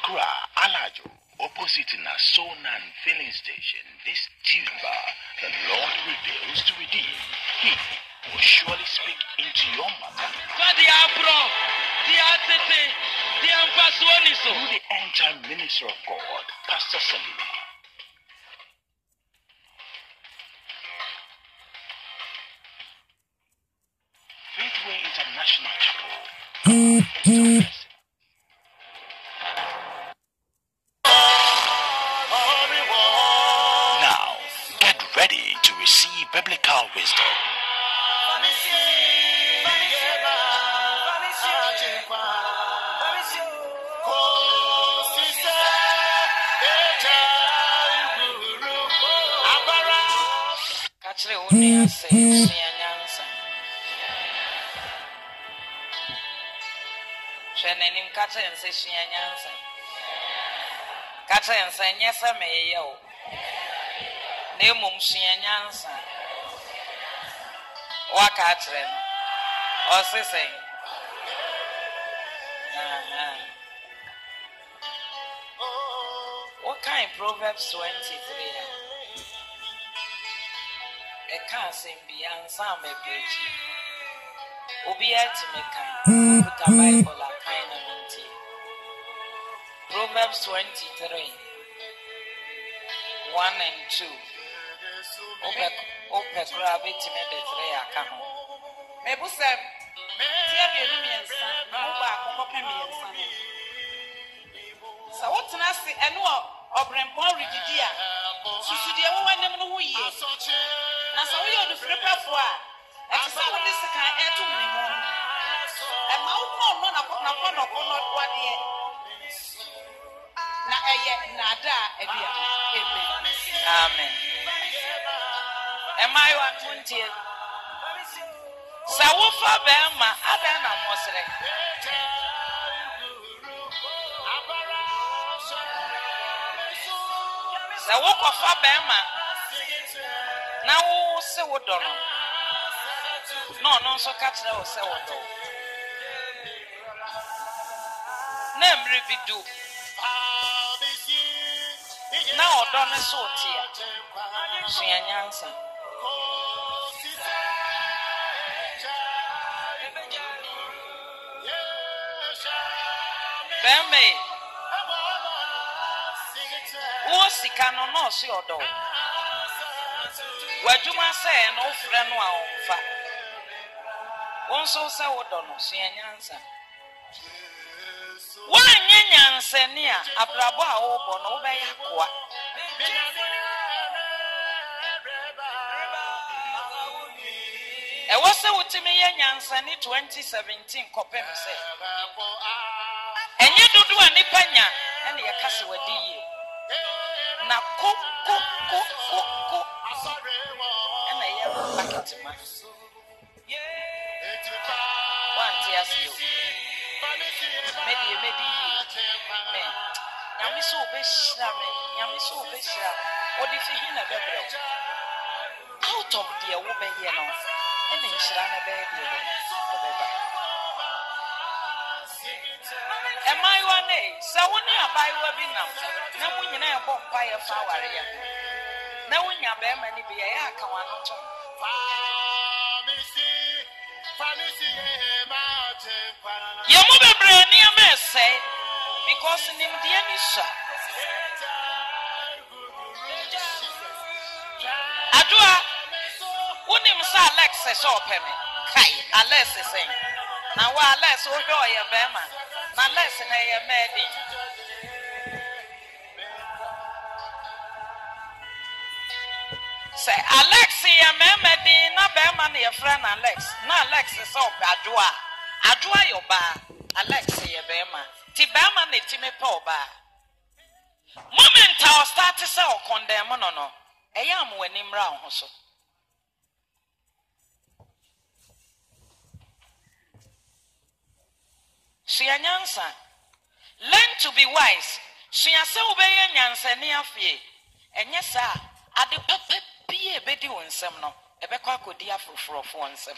Accra, Alajo, opposite Nasonan filling station, this Tuesday, the Lord reveals to redeem. He will surely speak into your matter. Through the end-time minister of God, Pastor Salim. Faithway International Chapel. Now, get ready to receive biblical wisdom. Kata and say she and Yansen. Kata and say, yes, I may yo. Nemum she and Yansen. What Catherine? Or say, what kind Proverbs 23? A can't sing beyond some bridge. Obiat to make kind. Put a Bible a kind of minty. Proverbs 23, 1 and 2. Open rabbit to make the three account. Maybe some Tiabian son, no back of opinion son. So what's nasty and what of Brempon Rigidia? Susudia, one never know who he is. Now, so we are the flipper for. And so this kind of too many more. And my own one upon what yet. Nada, amen. Amen. Am I 120? Sawofa Bama, Adana Mosre. Sawofa Bama. Now, say what don't. No, so catch that or say what though. Name rebidu. Now, don't so tear. She and Yansen. Bemme. What's the canon? No, see your dog. What you must say, no friend, no fat. One so say what don't see and answer. One yan senia, a brabo obo no by aqua. I was so to me yan sani 2017 copem say. And you do any penya, and your castle with you. Now cook. And I am back to my one tears you. Maybe. Yami so besha. What if you in a better? Out of the woman here now, and then Shrana baby. Am I one day? So when you are by webinar, now when you are born by a flower, now when you are bare many be a come on. You move a brain near me, say, because in him, dear Nisha. Adua, wouldn't him say Alexis or Penny? Kai, Alexis saying. Now, while less will go a bema, my lesson a made. Say, Alexia, Mammy, not Berman, your friend Alex. No, Alexis or Adua. Adua your bar, Alexia Berman. Tibama, the Timmy Paul bar. Moment, I'll start to sell condemn, no. I am when him round also. She a nyansa. Learn to be wise. She a so obey a nyansa near fear. And yes, sir, at the puppet be a bedi on some no. A bequa could dear for one some.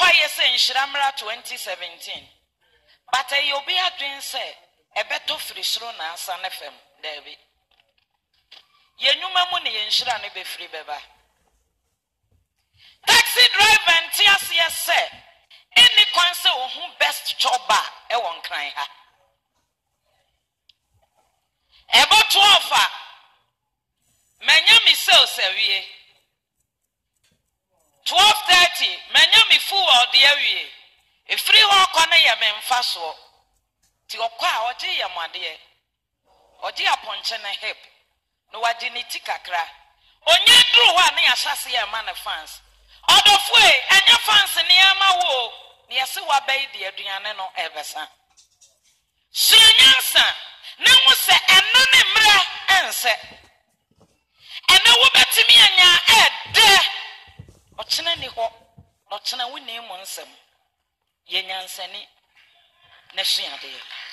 kwaye se Nshramra 2017. But you'll be a dream say a better free sro na san FM, David. Ye numa money Nshra be free beba. Taxi driver and tears yes say any council who best chopper e won crying her. Ebo 12 menya mi sell sewie 12:30 menya mi fu o de awie e free ho kone ye memfa so ti okwa oje ye mwade oje aponche na hip no wadi ni tikakra onye dru ho na ya hyase ye ma na fans odofo enya fans ni ama wo ni yesi wa bai de aduane no ebesa sunyansa na wo se eno ne mra ense ena wo betimi anya ede ochena ni ho ochena wo ne mu nsem ye nyansani na suade